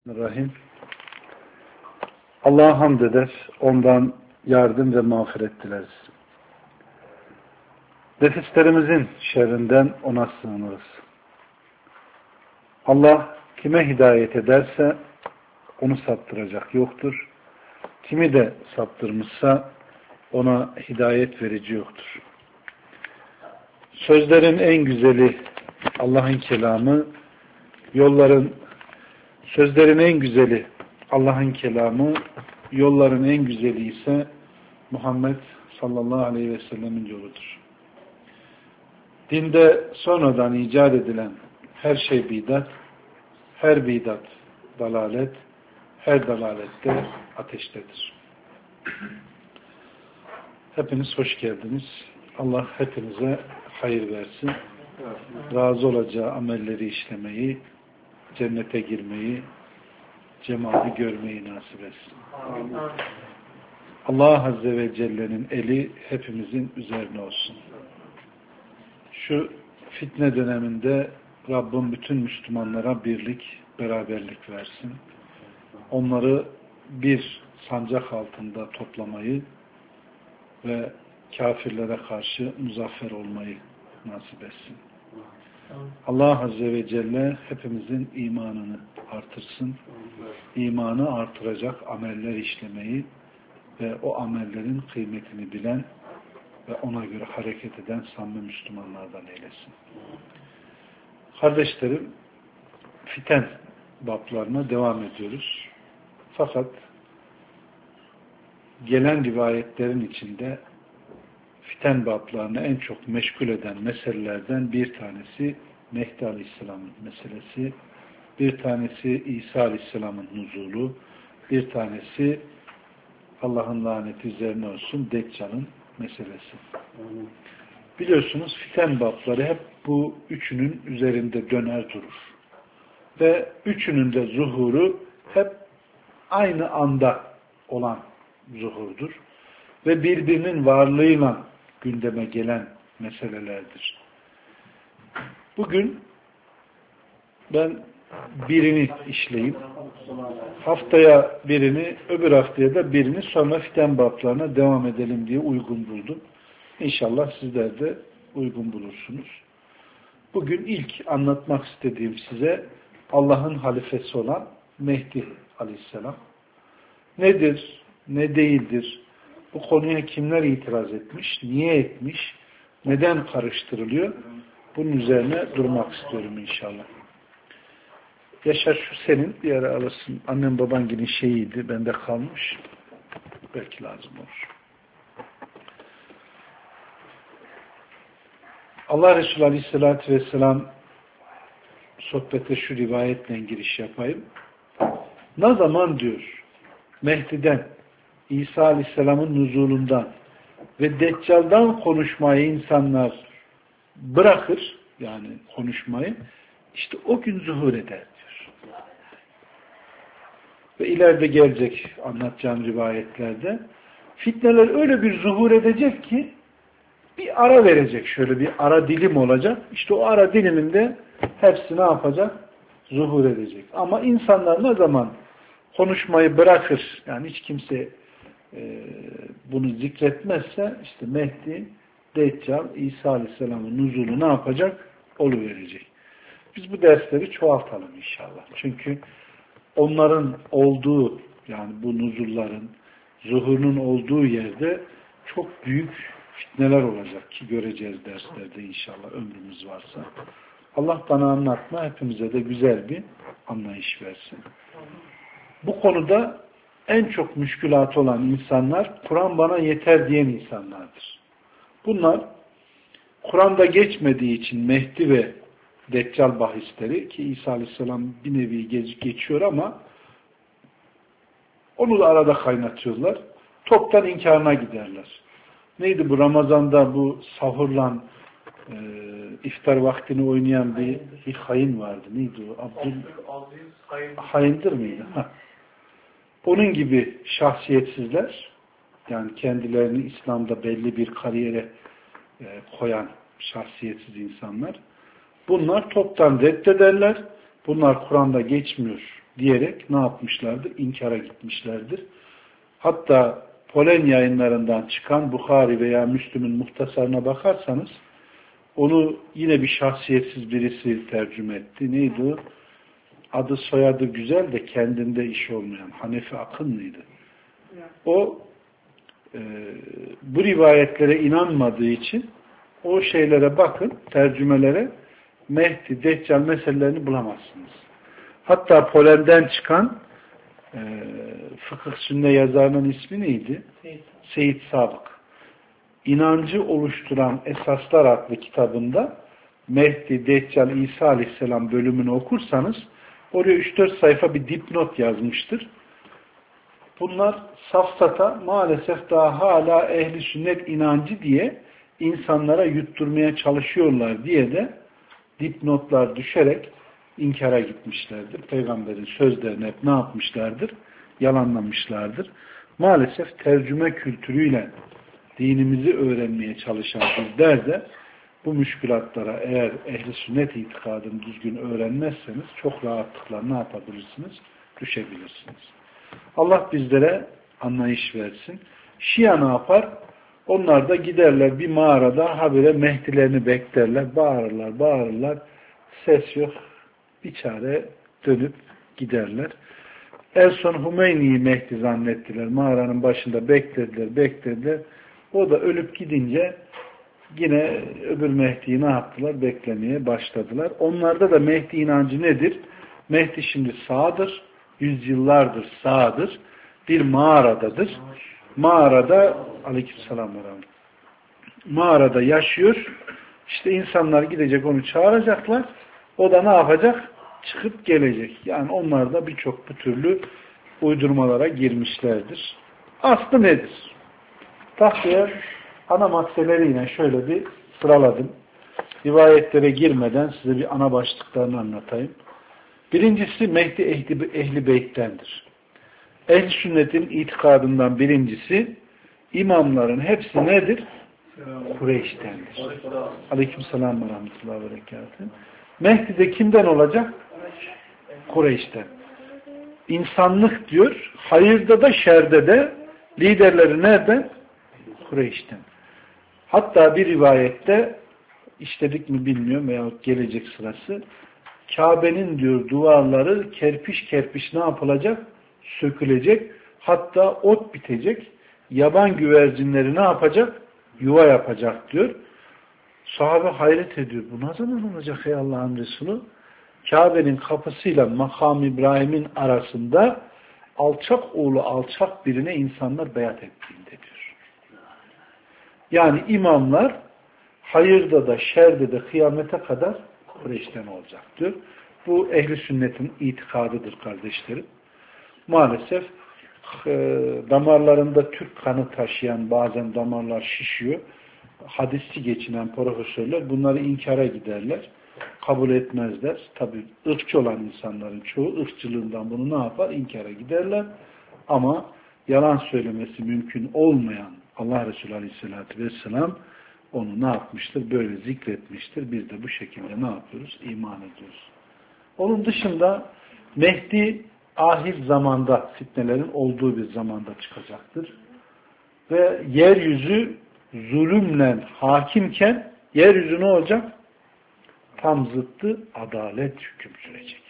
Rahim. Allah'a hamd eder, ondan yardım ve mağfiret dileriz. Nefislerimizin şerrinden ona sığınırız. Allah kime hidayet ederse onu saptıracak yoktur. Kimi de saptırmışsa ona hidayet verici yoktur. Sözlerin en güzeli Allah'ın kelamı, sözlerin en güzeli Allah'ın kelamı, yolların en güzeli ise Muhammed sallallahu aleyhi ve sellemin yoludur. Dinde sonradan icat edilen her şey bidat, her bidat dalalet, her dalalette ateştedir. Hepiniz hoş geldiniz. Allah hepinize hayır versin. Razı olacağı amelleri işlemeyi, cennete girmeyi, cemali görmeyi nasip etsin. Allah Azze ve Celle'nin eli hepimizin üzerine olsun. Şu fitne döneminde Rabbim bütün Müslümanlara birlik, beraberlik versin. Onları bir sancak altında toplamayı ve kafirlere karşı muzaffer olmayı nasip etsin. Allah Azze ve Celle hepimizin imanını artırsın. İmanı artıracak ameller işlemeyi ve o amellerin kıymetini bilen ve ona göre hareket eden samimi Müslümanlardan eylesin. Kardeşlerim, fiten bablarına devam ediyoruz. Fakat gelen rivayetlerin içinde fiten bablarını en çok meşgul eden meselelerden bir tanesi Mehdi Aleyhisselam'ın meselesi, bir tanesi İsa Aleyhisselam'ın nuzulu, bir tanesi Allah'ın laneti üzerine olsun Deccal'ın meselesi. Biliyorsunuz fiten babları hep bu üçünün üzerinde döner durur. Ve üçünün de zuhuru hep aynı anda olan zuhurdur. Ve birbirinin varlığıyla gündeme gelen meselelerdir. Bugün ben birini işleyeyim. Haftaya birini, öbür haftaya da birini, sonra fiten bablarına devam edelim diye uygun buldum. İnşallah sizler de uygun bulursunuz. Bugün ilk anlatmak istediğim size Allah'ın halifesi olan Mehdi Aleyhisselam. Nedir, ne değildir? Bu konuya kimler itiraz etmiş, niye etmiş, neden karıştırılıyor? Bunun üzerine durmak istiyorum inşallah. Yaşar şu senin, bir ara alırsın. Annem baban gibi şeyiydi, bende kalmış. Belki lazım olur. Allah Resulü Aleyhisselatü Vesselam sohbete şu rivayetle giriş yapayım. Ne zaman diyor Mehdi'den, İsa Aleyhisselam'ın nuzulundan ve Deccal'dan konuşmayı insanlar bırakır, yani konuşmayı, işte o gün zuhur eder diyor. Ve ileride gelecek anlatacağım rivayetlerde fitneler öyle bir zuhur edecek ki bir ara verecek, şöyle bir ara dilim olacak. İşte o ara diliminde hepsi ne yapacak? Zuhur edecek. Ama insanlar ne zaman konuşmayı bırakır, yani hiç kimse bunu zikretmezse işte Mehdi, Deccal, İsa Aleyhisselam'ın nuzulu ne yapacak? Oluverecek. Biz bu dersleri çoğaltalım inşallah. Çünkü onların olduğu, yani bu nuzulların, zuhurunun olduğu yerde çok büyük fitneler olacak ki göreceğiz derslerde inşallah ömrümüz varsa. Allah bana anlatma, hepimize de güzel bir anlayış versin. Bu konuda en çok müşkülatı olan insanlar, Kur'an bana yeter diyen insanlardır. Bunlar, Kur'an'da geçmediği için Mehdi ve Deccal bahisleri, ki İsa Aleyhisselam bir nevi geçiyor ama onu da arada kaynatıyorlar. Toptan inkarına giderler. Neydi bu Ramazan'da bu sahurla iftar vaktini oynayan bir hain vardı. Neydi o? Haindir miydi? Onun gibi şahsiyetsizler, yani kendilerini İslam'da belli bir kariyere koyan şahsiyetsiz insanlar, bunlar toptan reddederler. Bunlar Kur'an'da geçmiyor diyerek ne yapmışlardır? İnkara gitmişlerdir. Hatta Polen yayınlarından çıkan Bukhari veya Müslüm'ün muhtasarına bakarsanız onu yine bir şahsiyetsiz birisi tercüme etti. Neydi o? Adı soyadı güzel de kendinde iş olmayan Hanefi Akın mıydı? O bu rivayetlere inanmadığı için o şeylere bakın, tercümelere, Mehdi, Deccal meselelerini bulamazsınız. Hatta Polen'den çıkan Fıkıh Sünne yazarının ismi neydi? Seyit Sabık. İnancı oluşturan Esaslar adlı kitabında Mehdi, Deccal, İsa Aleyhisselam bölümünü okursanız oraya 3-4 sayfa bir dipnot yazmıştır. Bunlar safsata maalesef daha hala ehli sünnet inancı diye insanlara yutturmaya çalışıyorlar diye de dipnotlar düşerek inkara gitmişlerdir. Peygamberin sözlerini hep ne yapmışlardır? Yalanlamışlardır. Maalesef tercüme kültürüyle dinimizi öğrenmeye çalışan bizler de bu müşkülatlara eğer ehli sünnet itikadını düzgün öğrenmezseniz çok rahatlıkla ne yapabilirsiniz? Düşebilirsiniz. Allah bizlere anlayış versin. Şia ne yapar? Onlar da giderler bir mağarada habire Mehdilerini beklerler. Bağırırlar. Ses yok. Bir çare dönüp giderler. En son Hümeyni'yi Mehdi zannettiler. Mağaranın başında beklediler. O da ölüp gidince yine öbür Mehdi'yi ne yaptılar? Beklemeye başladılar. Onlarda da Mehdi inancı nedir? Mehdi şimdi sağdır. Yüzyıllardır sağdır. Bir mağaradadır. Mağarada aleykümselam ve rahmet. Mağarada yaşıyor. İşte insanlar gidecek onu çağıracaklar. O da ne yapacak? Çıkıp gelecek. Yani onlar da birçok bu türlü uydurmalara girmişlerdir. Aslı nedir? Tahtaya ana maddeleriyle şöyle bir sıraladım. Rivayetlere girmeden size bir ana başlıklarını anlatayım. Birincisi Mehdi Ehli Beyt'tendir. Ehl-i sünnetin itikadından birincisi imamların hepsi nedir? Kureyş'tendir. Aleykümselam ve rahmetullahi ve berekatuhu. Mehdi de kimden olacak? Kureyş'ten. İnsanlık diyor, hayırda da şerde de liderleri nereden? Kureyş'ten. Hatta bir rivayette işledik mi bilmiyorum veyahut gelecek sırası Kabe'nin diyor duvarları kerpiç kerpiç ne yapılacak? Sökülecek. Hatta ot bitecek. Yaban güvercinleri ne yapacak? Yuva yapacak diyor. Sahabe hayret ediyor. Bu ne zaman olacak ey Allah'ın Resulü? Kabe'nin kapısıyla Makam İbrahim'in arasında alçak oğlu alçak birine insanlar beyat ettiğinde diyor. Yani imamlar hayırda da şerde de kıyamete kadar Kureyş'ten olacaktır. Bu ehli sünnetin itikadıdır kardeşlerim. Maalesef damarlarında Türk kanı taşıyan bazen damarlar şişiyor. Hadisçi geçinen profesörler bunları inkara giderler. Kabul etmezler. Tabi ırkçı olan insanların çoğu ırkçılığından bunu ne yapar? İnkara giderler. Ama yalan söylemesi mümkün olmayan Allah Resulü Aleyhisselatü Vesselam onu ne yapmıştır? Böyle zikretmiştir. Biz de bu şekilde ne yapıyoruz? İman ediyoruz. Onun dışında Mehdi ahir zamanda fitnelerin olduğu bir zamanda çıkacaktır. Ve yeryüzü zulümle hakimken yeryüzü ne olacak? Tam zıttı adalet hüküm sürecek.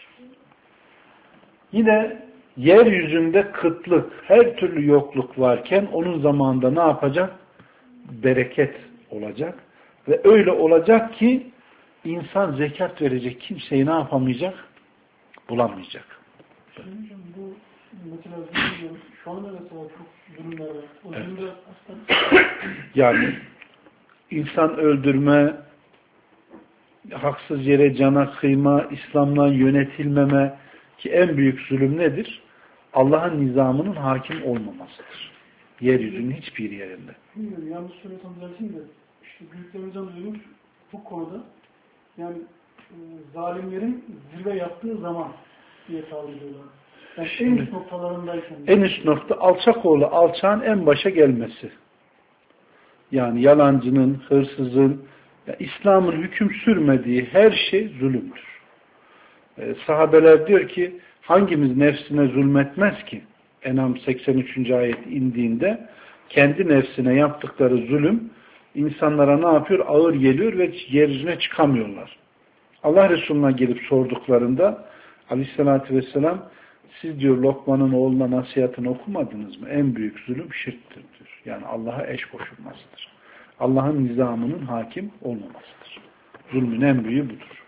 Yine yeryüzünde kıtlık, her türlü yokluk varken onun zamanında ne yapacak? Bereket olacak. Ve öyle olacak ki insan zekat verecek kimseyi ne yapamayacak? Bulamayacak. Hocam bu mesela şu anda mesela çok durumlar var. O durumda aslında yani insan öldürme, haksız yere cana kıyma, İslam'dan yönetilmeme ki en büyük zulüm nedir? Allah'ın nizamının hakim olmamasıdır. Yeryüzünün hiçbir yerinde. Bilmiyorum, yanlış söylesem düzelteyim de işte büyüklerimizden duymuş bu konuda yani zalimlerin zirve yaptığı zaman diye tabir ediyorlar. Yani en üst noktalarındayken. En üst nokta alçak oğlu alçağın en başa gelmesi. Yani yalancının, hırsızın, İslam'ın hüküm sürmediği her şey zulümdür. Sahabeler diyor ki Hangimiz nefsine zulmetmez ki? En'am 83. ayet indiğinde kendi nefsine yaptıkları zulüm insanlara ne yapıyor? Ağır geliyor ve yeryüzüne çıkamıyorlar. Allah Resulü'ne gelip sorduklarında Aleyhisselatü Vesselam siz diyor Lokman'ın oğluna nasihatini okumadınız mı? En büyük zulüm şirktir diyor. Yani Allah'a eş koşulmasıdır. Allah'ın nizamının hakim olmamasıdır. Zulmün en büyüğü budur.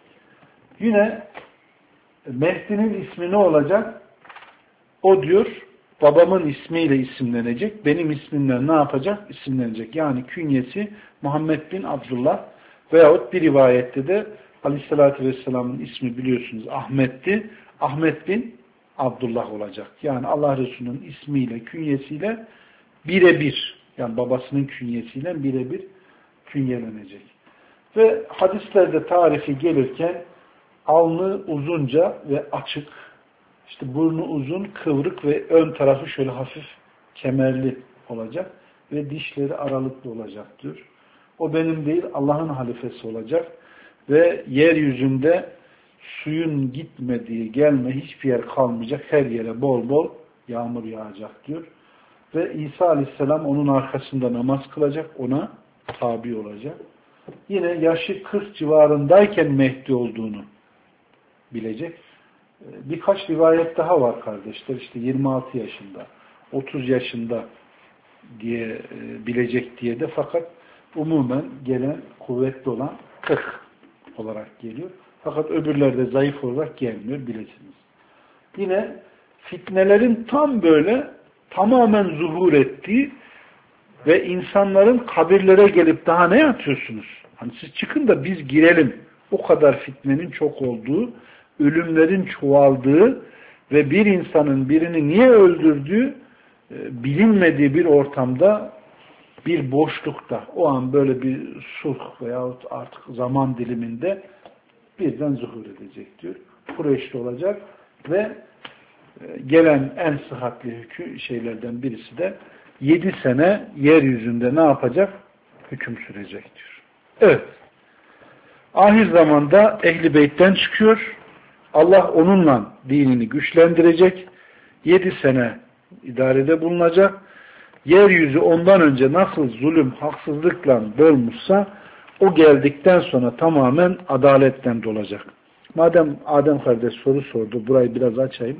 Yine Mehdi'nin ismi ne olacak? O diyor babamın ismiyle isimlenecek. Benim ismimle ne yapacak? İsimlenecek. Yani künyesi Muhammed bin Abdullah veyahut bir rivayette de Aleyhisselatü Vesselam'ın ismi biliyorsunuz Ahmet'ti. Ahmet bin Abdullah olacak. Yani Allah Resulü'nün ismiyle, künyesiyle birebir, yani babasının künyesiyle birebir künyelenecek. Ve hadislerde tarifi gelirken alnı uzunca ve açık, işte burnu uzun, kıvrık ve ön tarafı şöyle hafif kemerli olacak ve dişleri aralıklı olacaktır. O benim değil, Allah'ın halifesi olacak ve yeryüzünde suyun gitmediği, gelme hiçbir yer kalmayacak, her yere bol bol yağmur yağacak diyor. Ve İsa Aleyhisselam onun arkasında namaz kılacak, ona tabi olacak. Yine yaşı 40 civarındayken Mehdi olduğunu bilecek. Birkaç rivayet daha var kardeşler. İşte 26 yaşında, 30 yaşında diye bilecek diye de, fakat umumen gelen, kuvvetli olan 40 olarak geliyor. Fakat öbürlerde zayıf olarak gelmiyor, bilesiniz. Yine fitnelerin tam böyle tamamen zuhur ettiği ve insanların kabirlere gelip daha ne yapıyorsunuz? Hani siz çıkın da biz girelim. O kadar fitnenin çok olduğu, ölümlerin çoğaldığı ve bir insanın birini niye öldürdüğü bilinmediği bir ortamda, bir boşlukta, o an böyle bir sulh veyahut artık zaman diliminde birden zuhur edecek diyor. Kureyşli olacak ve gelen en sıhhatli şeylerden birisi de 7 sene yeryüzünde ne yapacak? Hüküm sürecek diyor. Evet. Ahir zamanda Ehl-i Beyt'ten çıkıyor. Allah onunla dinini güçlendirecek. 7 sene idarede bulunacak. Yeryüzü ondan önce nasıl zulüm, haksızlıkla dolmuşsa o geldikten sonra tamamen adaletten dolacak. Madem Adem kardeş soru sordu, burayı biraz açayım.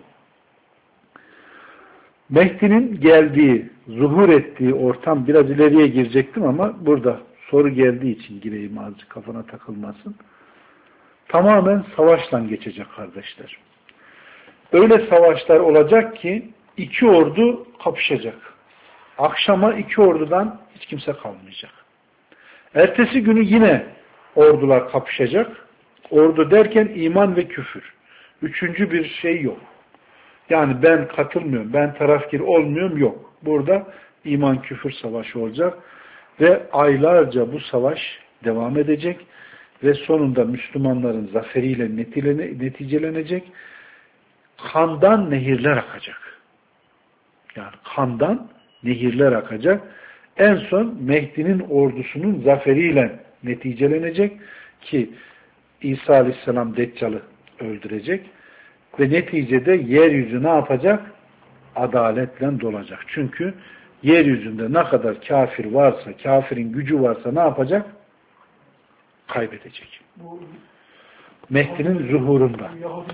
Mehdi'nin geldiği, zuhur ettiği ortam, biraz ileriye girecektim ama burada soru geldiği için gireyim, azıcık kafana takılmasın. Tamamen savaşla geçecek kardeşler. Öyle savaşlar olacak ki 2 ordu kapışacak. Akşama 2 ordudan hiç kimse kalmayacak. Ertesi günü yine ordular kapışacak. Ordu derken iman ve küfür. Üçüncü bir şey yok. Yani ben katılmıyorum, ben tarafgir olmuyorum, yok. Burada iman küfür savaşı olacak ve aylarca bu savaş devam edecek ve sonunda Müslümanların zaferiyle neticelenecek. Kandan nehirler akacak. Yani kandan nehirler akacak. En son Mehdi'nin ordusunun zaferiyle neticelenecek ki İsa Aleyhisselam Deccal'ı öldürecek ve neticede yeryüzü ne yapacak? Adaletle dolacak. Çünkü yeryüzünde ne kadar kafir varsa, kafirin gücü varsa ne yapacak? Kaybedecek. Mehdi'nin zuhurunda.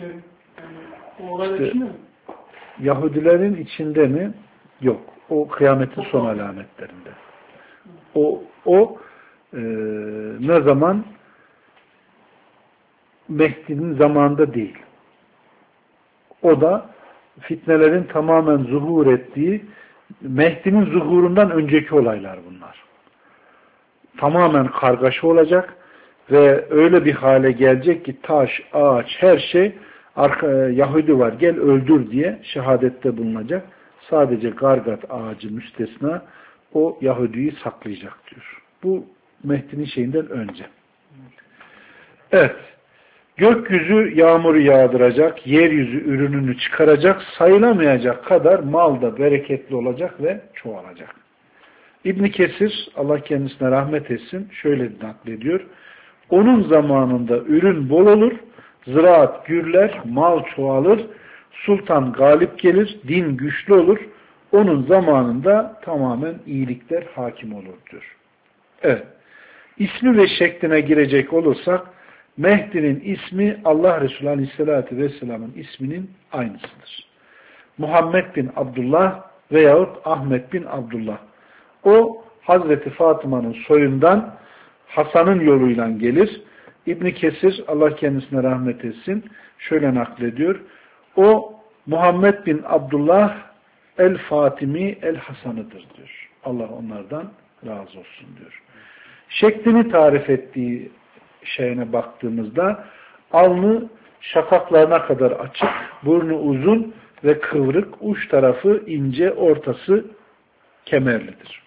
İşte, Yahudilerin içinde mi? Yok. O kıyametin son alametlerinde. O ne zaman? Mehdi'nin zamanında değil. O da fitnelerin tamamen zuhur ettiği, Mehdi'nin zuhurundan önceki olaylar bunlar. Tamamen kargaşa olacak ve öyle bir hale gelecek ki taş, ağaç, her şey Yahudi var gel öldür diye şehadette bulunacak. Sadece gargat ağacı müstesna o Yahudi'yi saklayacak diyor. Bu Mehdi'nin şeyinden önce. Evet. Gökyüzü yağmuru yağdıracak, yeryüzü ürününü çıkaracak, sayılamayacak kadar mal da bereketli olacak ve çoğalacak. İbn Kesir, Allah kendisine rahmet etsin, şöyle naklediyor. Onun zamanında ürün bol olur, ziraat gürler, mal çoğalır, sultan galip gelir, din güçlü olur, onun zamanında tamamen iyilikler hakim olur diyor. Evet. İsmi ve şekline girecek olursak, Mehdi'nin ismi Allah Resulü Aleyhisselatü Vesselam'ın isminin aynısıdır. Muhammed bin Abdullah veyahut Ahmet bin Abdullah. O Hazreti Fatıma'nın soyundan Hasan'ın yoluyla gelir. İbn Kesir, Allah kendisine rahmet etsin, şöyle naklediyor. O Muhammed bin Abdullah el-Fatimi el-Hasan'ıdır diyor. Allah onlardan razı olsun diyor. Şeklini tarif ettiği şeyine baktığımızda alnı şakaklarına kadar açık, burnu uzun ve kıvrık, uç tarafı ince, ortası kemerlidir.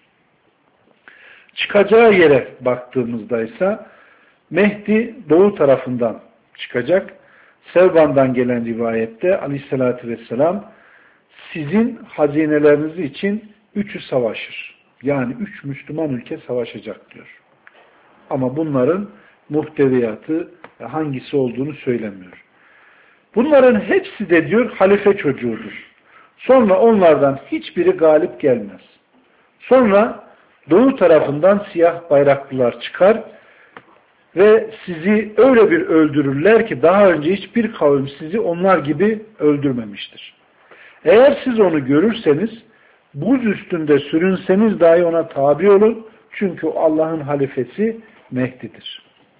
Çıkacağı yere baktığımızda ise Mehdi doğu tarafından çıkacak. Sevban'dan gelen rivayette Aleyhisselatü Vesselam sizin hazineleriniz için üçü savaşır. Yani 3 Müslüman ülke savaşacak diyor. Ama bunların muhteviyatı hangisi olduğunu söylemiyor. Bunların hepsi de diyor halife çocuğudur. Sonra onlardan hiçbiri galip gelmez. Sonra doğu tarafından siyah bayraklılar çıkar ve sizi öyle bir öldürürler ki daha önce hiçbir kavim sizi onlar gibi öldürmemiştir. Eğer siz onu görürseniz buz üstünde sürünseniz dahi ona tabi olun. Çünkü Allah'ın halifesi Mehdi'dir.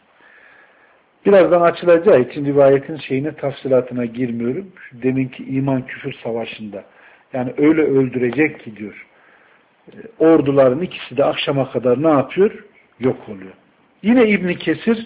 Birazdan açılacağı için rivayetin tafsilatına girmiyorum. Şu deminki iman küfür savaşında. Yani öyle öldürecek ki diyor. Orduların ikisi de akşama kadar ne yapıyor? Yok oluyor. Yine İbn Kesir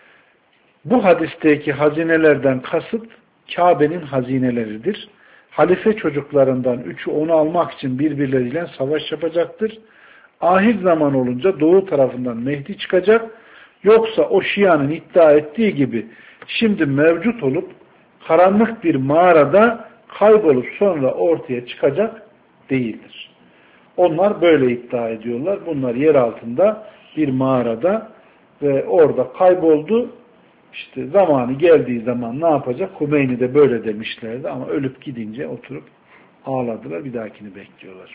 bu hadisteki hazinelerden kasıt Kabe'nin hazineleridir. Halife çocuklarından üçü onu almak için birbirleriyle savaş yapacaktır. Ahir zaman olunca doğu tarafından Mehdi çıkacak. Yoksa o Şia'nın iddia ettiği gibi şimdi mevcut olup karanlık bir mağarada kaybolup sonra ortaya çıkacak değildir. Onlar böyle iddia ediyorlar. Bunlar yer altında bir mağarada ve orada kayboldu. İşte zamanı geldiği zaman ne yapacak? Hümeyni de böyle demişlerdi ama ölüp gidince oturup ağladılar. Bir dahakini bekliyorlar.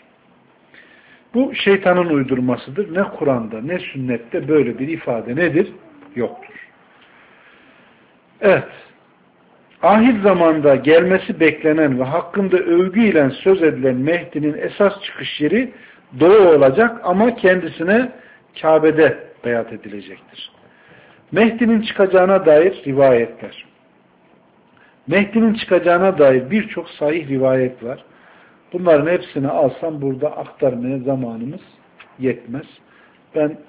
Bu şeytanın uydurmasıdır. Ne Kur'an'da ne sünnette böyle bir ifade nedir? Yoktur. Evet. Ahir zamanda gelmesi beklenen ve hakkında övgüyle söz edilen Mehdi'nin esas çıkış yeri doğu olacak ama kendisine Kabe'de beyat edilecektir. Mehdi'nin çıkacağına dair rivayetler. Mehdi'nin çıkacağına dair birçok sahih rivayet var. Bunların hepsini alsam burada aktarmaya zamanımız yetmez. Ben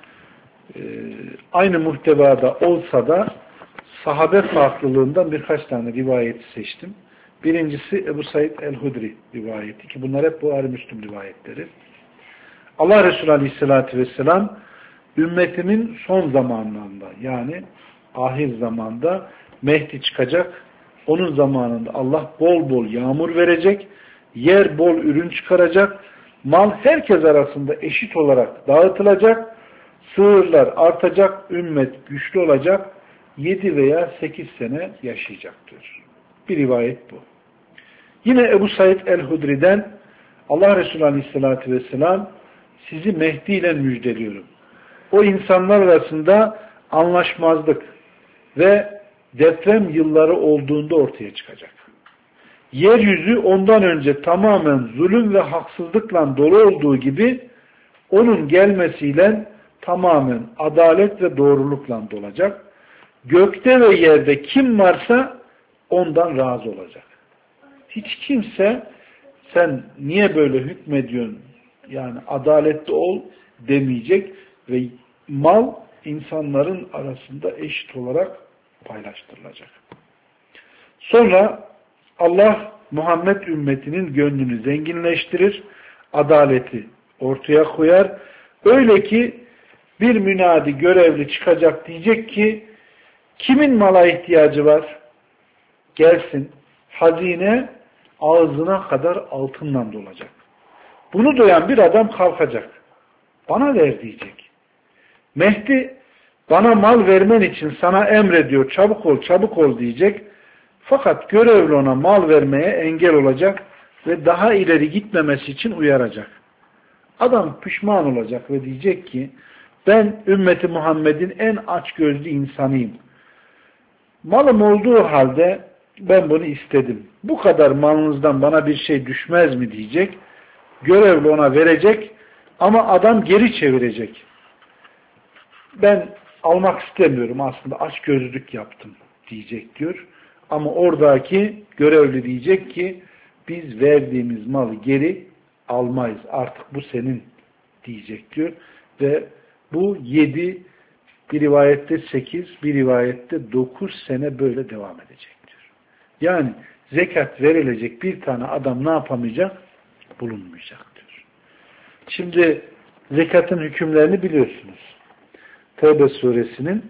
aynı muhtevada olsa da sahabe farklılığından birkaç tane rivayeti seçtim. Birincisi Ebu Said el-Hudri rivayeti ki bunlar hep Buhari Müslüm rivayetleri. Allah Resulü Aleyhisselatü Vesselam ümmetimin son zamanlarında yani ahir zamanda Mehdi çıkacak. Onun zamanında Allah bol bol yağmur verecek. Yer bol ürün çıkaracak. Mal herkes arasında eşit olarak dağıtılacak. Sığırlar artacak. Ümmet güçlü olacak. 7 veya 8 sene yaşayacaktır. Bir rivayet bu. Yine Ebu Said el-Hudri'den Allah Resulü Aleyhisselatü Vesselam sizi Mehdi ile müjdeliyorum. O insanlar arasında anlaşmazlık ve deprem yılları olduğunda ortaya çıkacak. Yeryüzü ondan önce tamamen zulüm ve haksızlıkla dolu olduğu gibi onun gelmesiyle tamamen adalet ve doğrulukla dolacak. Gökte ve yerde kim varsa ondan razı olacak. Hiç kimse sen niye böyle hükmediyorsun yani adaletli ol demeyecek ve mal insanların arasında eşit olarak paylaştırılacak. Sonra Allah Muhammed ümmetinin gönlünü zenginleştirir, adaleti ortaya koyar. Öyle ki bir münadi görevli çıkacak diyecek ki kimin mala ihtiyacı var? Gelsin. Hazine ağzına kadar altından dolacak. Bunu duyan bir adam kalkacak. Bana ver diyecek. Mehdi bana mal vermen için sana emrediyor. Çabuk ol, çabuk ol diyecek. Fakat görevli ona mal vermeye engel olacak ve daha ileri gitmemesi için uyaracak. Adam pişman olacak ve diyecek ki ben ümmeti Muhammed'in en açgözlü insanıyım. Malım olduğu halde ben bunu istedim. Bu kadar malınızdan bana bir şey düşmez mi diyecek. Görevli ona verecek ama adam geri çevirecek. Ben almak istemiyorum, aslında açgözlülük yaptım diyecek diyor. Ama oradaki görevli diyecek ki biz verdiğimiz malı geri almayız. Artık bu senin diyecek diyor. Ve bu 7, bir rivayette 8, bir rivayette 9 sene böyle devam edecek diyor. Yani zekat verilecek bir tane adam ne yapamayacak? Bulunmayacak diyor. Şimdi zekatın hükümlerini biliyorsunuz. Tevbe suresinin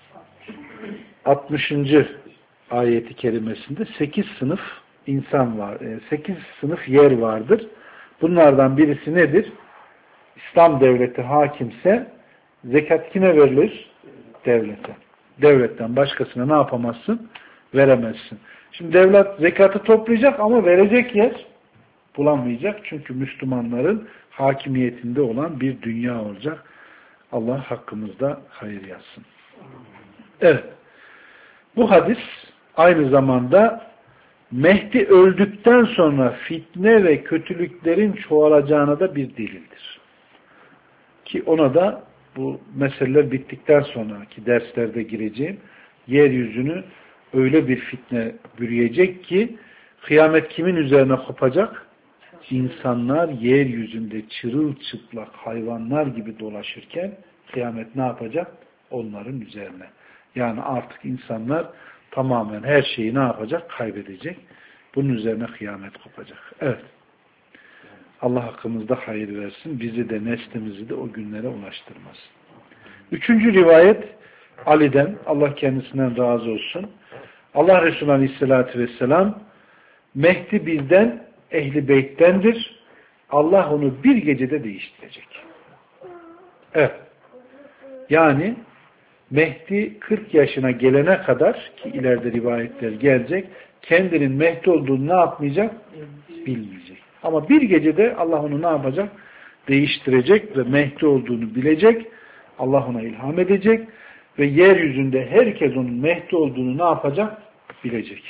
60. ayeti kerimesinde 8 sınıf insan var. 8 sınıf yer vardır. Bunlardan birisi nedir? İslam devleti hakimse zekat kime verilir? Devlete. Devletten başkasına ne yapamazsın? Veremezsin. Şimdi devlet zekatı toplayacak ama verecek yer bulamayacak. Çünkü Müslümanların hakimiyetinde olan bir dünya olacak. Allah hakkımızda hayır yazsın. Evet. Bu hadis aynı zamanda Mehdi öldükten sonra fitne ve kötülüklerin çoğalacağına da bir delildir. Ki ona da bu meseleler bittikten sonraki derslerde gireceğim. Yeryüzünü öyle bir fitne bürüyecek ki kıyamet kimin üzerine kopacak? İnsanlar yeryüzünde çırılçıplak hayvanlar gibi dolaşırken kıyamet ne yapacak? Onların üzerine. Yani artık insanlar tamamen her şeyi ne yapacak? Kaybedecek. Bunun üzerine kıyamet kopacak. Evet. Allah hakkımızda hayır versin. Bizi de neslimizi de o günlere ulaştırmasın. 3. rivayet Ali'den. Allah kendisinden razı olsun. Allah Resulü Aleyhisselatü Vesselam Mehdi bizden Ehli Beyt'tendir. Allah onu bir gecede değiştirecek. Evet. Yani Mehdi 40 yaşına gelene kadar ki ileride rivayetler gelecek, kendinin Mehdi olduğunu ne yapmayacak? Bilmeyecek. Ama bir gecede Allah onu ne yapacak? Değiştirecek ve Mehdi olduğunu bilecek. Allah ona ilham edecek ve yeryüzünde herkes onun Mehdi olduğunu ne yapacak? Bilecek.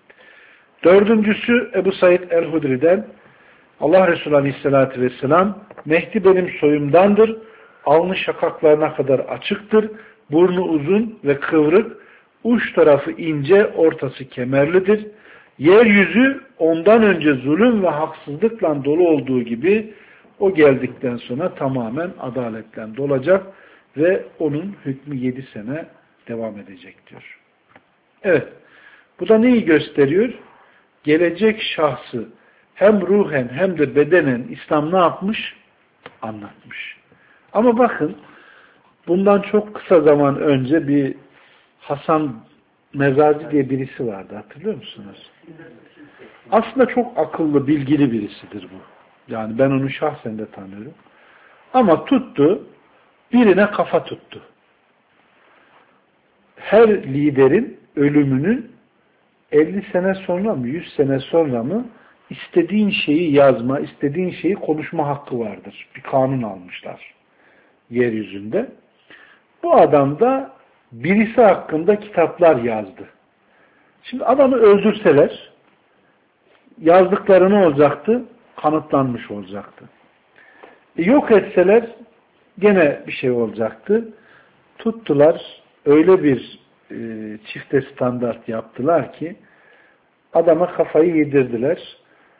4. Ebu Said el-Hudri'den Allah Resulü Aleyhisselatü Vesselam Mehdi benim soyumdandır. Alnı şakaklarına kadar açıktır. Burnu uzun ve kıvrık. Uç tarafı ince, ortası kemerlidir. Yeryüzü ondan önce zulüm ve haksızlıkla dolu olduğu gibi o geldikten sonra tamamen adaletle dolacak ve onun hükmü 7 sene devam edecek diyor. Evet. Bu da neyi gösteriyor? Gelecek şahsı hem ruhen hem de bedenen İslam ne yapmış? Anlatmış. Ama bakın bundan çok kısa zaman önce bir Hasan Mezarcı diye birisi vardı. Hatırlıyor musunuz? Aslında çok akıllı, bilgili birisidir bu. Yani ben onu şahsen de tanıyorum. Ama tuttu, birine kafa tuttu. Her liderin ölümünün 50 sene sonra mı, 100 sene sonra mı istediğin şeyi yazma, istediğin şeyi konuşma hakkı vardır. Bir kanun almışlar yeryüzünde. Bu adam da birisi hakkında kitaplar yazdı. Şimdi adamı öldürseler yazdıkları ne olacaktı? Kanıtlanmış olacaktı. Yok etseler gene bir şey olacaktı. Tuttular, öyle bir çifte standart yaptılar ki adama kafayı yedirdiler.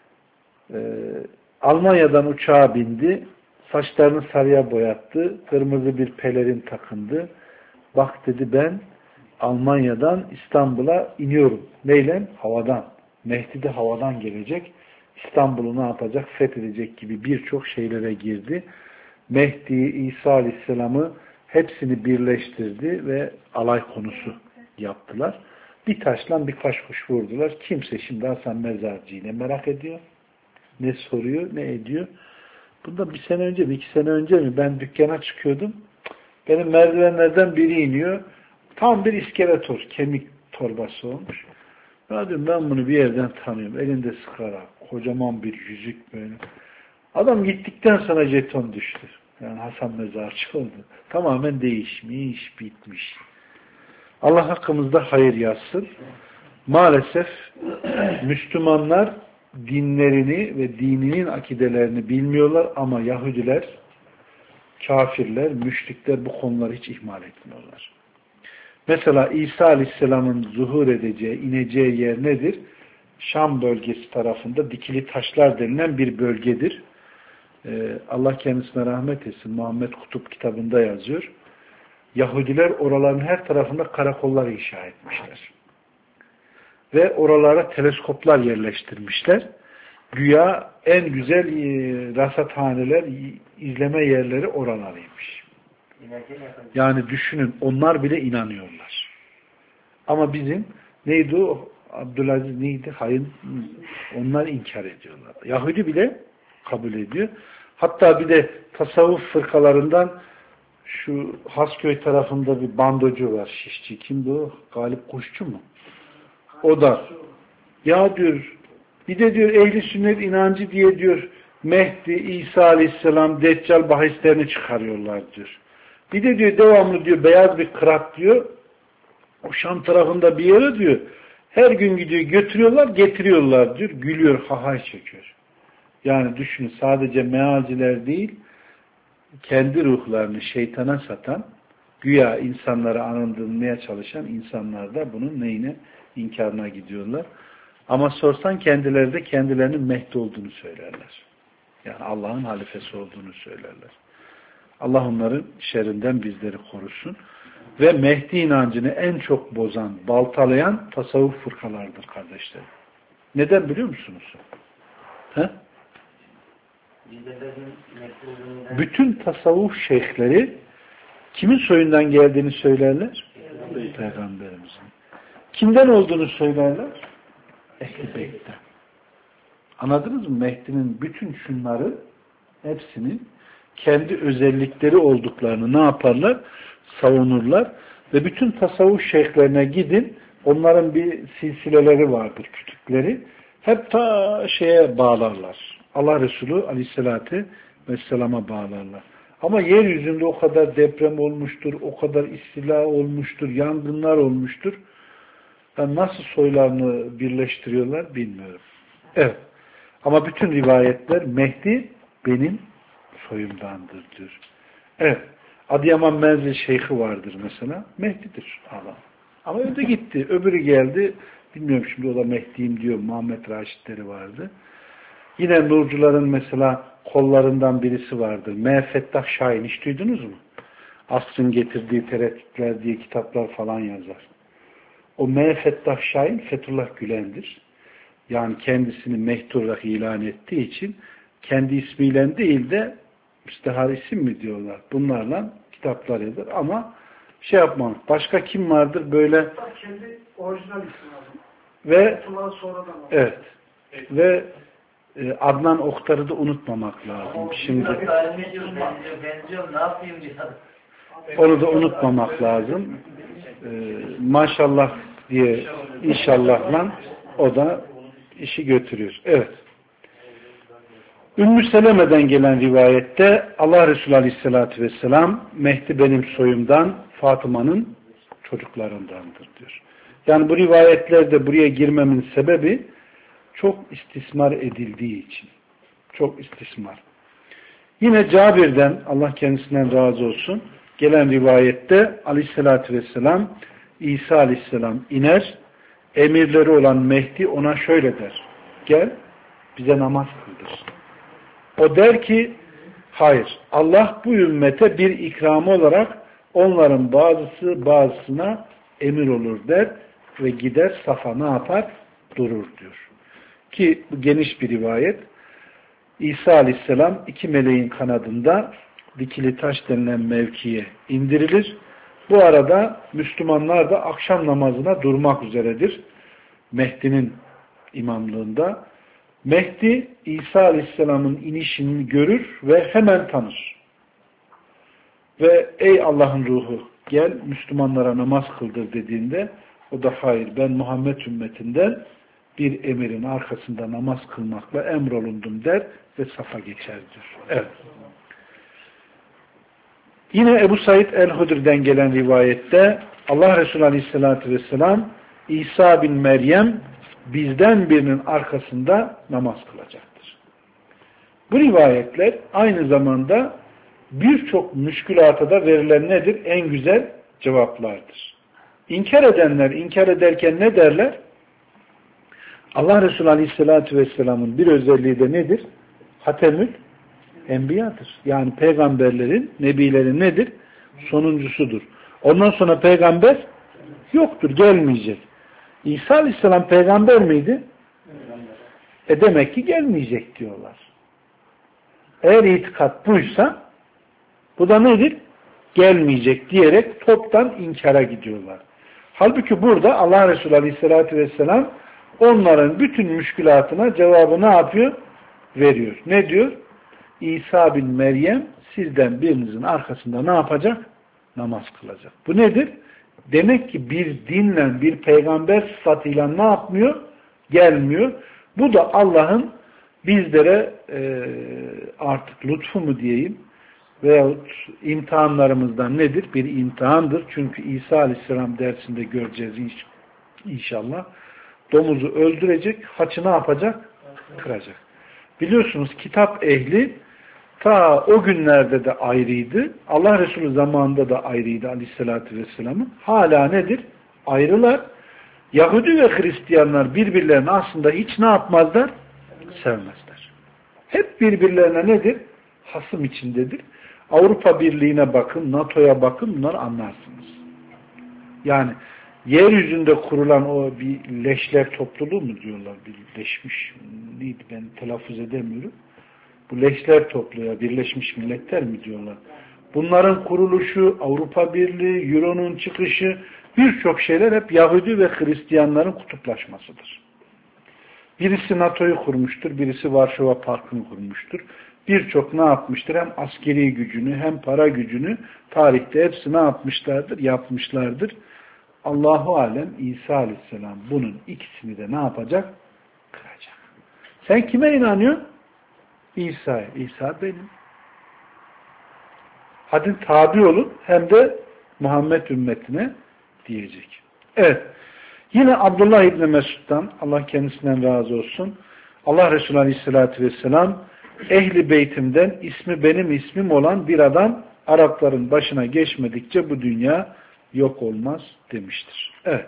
Almanya'dan uçağa bindi. Saçlarını sarıya boyattı. Kırmızı bir pelerin takındı. Bak dedi, ben Almanya'dan İstanbul'a iniyorum. Neyle? Havadan. Mehdi de havadan gelecek. İstanbul'u ne yapacak? Fethedecek gibi birçok şeylere girdi. Mehdi, İsa Aleyhisselam'ı hepsini birleştirdi ve alay konusu yaptılar. Bir taşla birkaç kuş vurdular. Kimse şimdi Hasan Mezarcı'yı ne merak ediyor, ne soruyor, ne ediyor. Bundan bir sene önce mi, 2 sene önce mi ben dükkana çıkıyordum. Benim merdivenlerden biri iniyor. Tam bir iskeletor, kemik torbası olmuş. Ya diyorum ben bunu bir yerden tanıyorum. Elinde sigara, kocaman bir yüzük böyle. Adam gittikten sonra jeton düştü. Yani Hasan mezarcı oldu. Tamamen değişmiş, bitmiş. Allah hakkımızda hayır yazsın. Maalesef Müslümanlar dinlerini ve dininin akidelerini bilmiyorlar ama Yahudiler, kafirler, müşrikler bu konuları hiç ihmal etmiyorlar. Mesela İsa Aleyhisselam'ın zuhur edeceği, ineceği yer nedir? Şam bölgesi tarafında Dikili Taşlar denilen bir bölgedir. Allah kendisine rahmet etsin. Muhammed Kutup kitabında yazıyor. Yahudiler oraların her tarafında karakollar inşa etmişler. Ve oralara teleskoplar yerleştirmişler. Güya en güzel rasathaneler, izleme yerleri oralarıymış. Yani düşünün, onlar bile inanıyorlar. Ama bizim neydi o? Abdülaziz neydi? Hayır, onlar inkar ediyorlar. Yahudi bile kabul ediyor. Hatta bir de tasavvuf fırkalarından şu Hasköy tarafında bir bandocu var, şişçi. Kimdi o? Galip Kuşçu mu? O da ya diyor, bir de diyor ehli sünnet inancı diye diyor Mehdi, İsa Aleyhisselam, Deccal bahislerini çıkarıyorlar diyor. Bir de diyor devamlı diyor beyaz bir kırat diyor. O Şam tarafında bir yere diyor. Her gün gidiyor götürüyorlar, getiriyorlar diyor. Gülüyor, hahay çekiyor. Yani düşünün, sadece mealciler değil, kendi ruhlarını şeytana satan, güya insanları anındırmaya çalışan insanlar da bunun neyine? İnkarına gidiyorlar. Ama sorsan kendileri de kendilerinin Mehdi olduğunu söylerler. Yani Allah'ın halifesi olduğunu söylerler. Allah onların şerrinden bizleri korusun. Ve Mehdi inancını en çok bozan, baltalayan tasavvuf fırkalardır kardeşlerim. Neden biliyor musunuz? He? Bütün tasavvuf şeyhleri kimin soyundan geldiğini söylerler? Peygamberimizin. Kimden olduğunu söylerler? Ehl-i Beyt'ten. Anladınız mı? Mehdi'nin bütün şunları hepsinin kendi özellikleri olduklarını ne yaparlar? Savunurlar. Ve bütün tasavvuf şeyhlerine gidin. Onların bir silsileleri vardır, kütükleri. Hep ta şeye bağlarlar. Allah Resulü Aleyhisselatü Vesselam'a bağlarlar. Ama yeryüzünde o kadar deprem olmuştur, o kadar istila olmuştur, yangınlar olmuştur. Yani nasıl soylarını birleştiriyorlar bilmiyorum. Evet. Ama bütün rivayetler Mehdi benim soyumdandır diyor. Evet. Adıyaman Menzil Şeyhi vardır mesela. Mehdi'dir adam. Ama öde gitti. Öbürü geldi. Bilmiyorum şimdi o da Mehdi'yim diyor. Muhammed Raşitleri vardı. Yine Nurcuların mesela kollarından birisi vardır. M. Fettah Şahin. Hiç duydunuz mu? Asrın getirdiği tereddütler diye kitaplar falan yazar. O M. Fettah Şahin Fethullah Gülen'dir. Yani kendisini Mehdi olarak ilan ettiği için kendi ismiyle değil de müstehar isim mi diyorlar. Bunlarla kitaplar yazar ama şey yapmam. Başka kim vardır böyle? Kendi orijinal ismi lazım. Ve evet. Ve Adnan Oktar'ı da unutmamak lazım. Şimdi onu da unutmamak lazım. Maşallah diye inşallahla o da işi götürüyor. Evet. Ümmü Seleme'den gelen rivayette Allah Resulü Aleyhisselatü Vesselam Mehdi benim soyumdan, Fatıma'nın çocuklarındandır diyor. Yani bu rivayetlerde buraya girmemin sebebi çok istismar edildiği için. Çok istismar. Yine Cabir'den, Allah kendisinden razı olsun, gelen rivayette Aleyhisselatü Vesselam İsa Aleyhisselam iner, emirleri olan Mehdi ona şöyle der: gel bize namaz kıldır. O der ki hayır, Allah bu ümmete bir ikramı olarak onların bazısı bazısına emir olur der ve gider safa ne yapar? Durur diyor. Ki bu geniş bir rivayet. İsa Aleyhisselam iki meleğin kanadında Dikili Taş denilen mevkiye indirilir. Bu arada Müslümanlar da akşam namazına durmak üzeredir. Mehdi'nin imamlığında. Mehdi İsa Aleyhisselam'ın inişini görür ve hemen tanır. Ve ey Allah'ın ruhu gel Müslümanlara namaz kıldır dediğinde O da hayır, ben Muhammed ümmetinden bir emirin arkasında namaz kılmakla emrolundum der ve safa geçerdir. Evet. Yine Ebu Said el-Hudri'den gelen rivayette Allah Resulü Aleyhisselatü Vesselam İsa bin Meryem bizden birinin arkasında namaz kılacaktır. Bu rivayetler aynı zamanda birçok müşkülata da verilen nedir? En güzel cevaplardır. İnkar edenler inkar ederken ne derler? Allah Resulü Aleyhisselatü Vesselam'ın bir özelliği de nedir? Hatemül Enbiya'dır. Yani peygamberlerin, nebilerin nedir? Sonuncusudur. Ondan sonra peygamber yoktur, gelmeyecek. İsa Aleyhisselam peygamber miydi? Demek ki gelmeyecek diyorlar. Eğer itikat buysa bu da nedir? Gelmeyecek diyerek toptan inkara gidiyorlar. Halbuki burada Allah Resulü Aleyhisselatü Vesselam onların bütün müşkülatına cevabı ne yapıyor? Veriyor. Ne diyor? İsa bin Meryem sizden birinizin arkasında ne yapacak? Namaz kılacak. Bu nedir? Demek ki bir dinle, bir peygamber sıfatıyla ne yapmıyor? Gelmiyor. Bu da Allah'ın bizlere artık lütfu mu diyeyim veyahut imtihanlarımızdan nedir? Bir imtihandır. Çünkü İsa Aleyhisselam dersinde göreceğiz inşallah. Domuzu öldürecek, haçı ne yapacak? Kıracak. Biliyorsunuz kitap ehli ta o günlerde de ayrıydı. Allah Resulü zamanında da ayrıydı Aleyhisselatü Vesselam'ın. Hala nedir? Ayrılar. Yahudi ve Hristiyanlar birbirlerini aslında hiç ne yapmazlar? Sevmezler. Hep birbirlerine nedir? Hasım içindedir. Avrupa Birliği'ne bakın, NATO'ya bakın, bunları anlarsınız. Yani yeryüzünde kurulan o bir leşler topluluğu mu diyorlar? Birleşmiş neydi, ben telaffuz edemiyorum. Bu leşler topluluğu, Birleşmiş Milletler mi diyorlar? Bunların kuruluşu, Avrupa Birliği, Euro'nun çıkışı, birçok şeyler hep Yahudi ve Hristiyanların kutuplaşmasıdır. Birisi NATO'yu kurmuştur, birisi Varşova Parkı'nı kurmuştur. Birçok ne yapmıştır? Hem askeri gücünü hem para gücünü tarihte hepsi ne yapmışlardır? Yapmışlardır. Allahu alem İsa Aleyhisselam bunun ikisini de ne yapacak? Kıracak. Sen kime inanıyorsun? İsa'ya. İsa benim. Hadi tabi olun hem de Muhammed ümmetine diyecek. Evet. Yine Abdullah İbni Mesud'dan Allah kendisinden razı olsun. Allah Resulü Aleyhisselatü Vesselam ehli beytimden ismi benim ismim olan bir adam Arapların başına geçmedikçe bu dünya yok olmaz demiştir. Evet.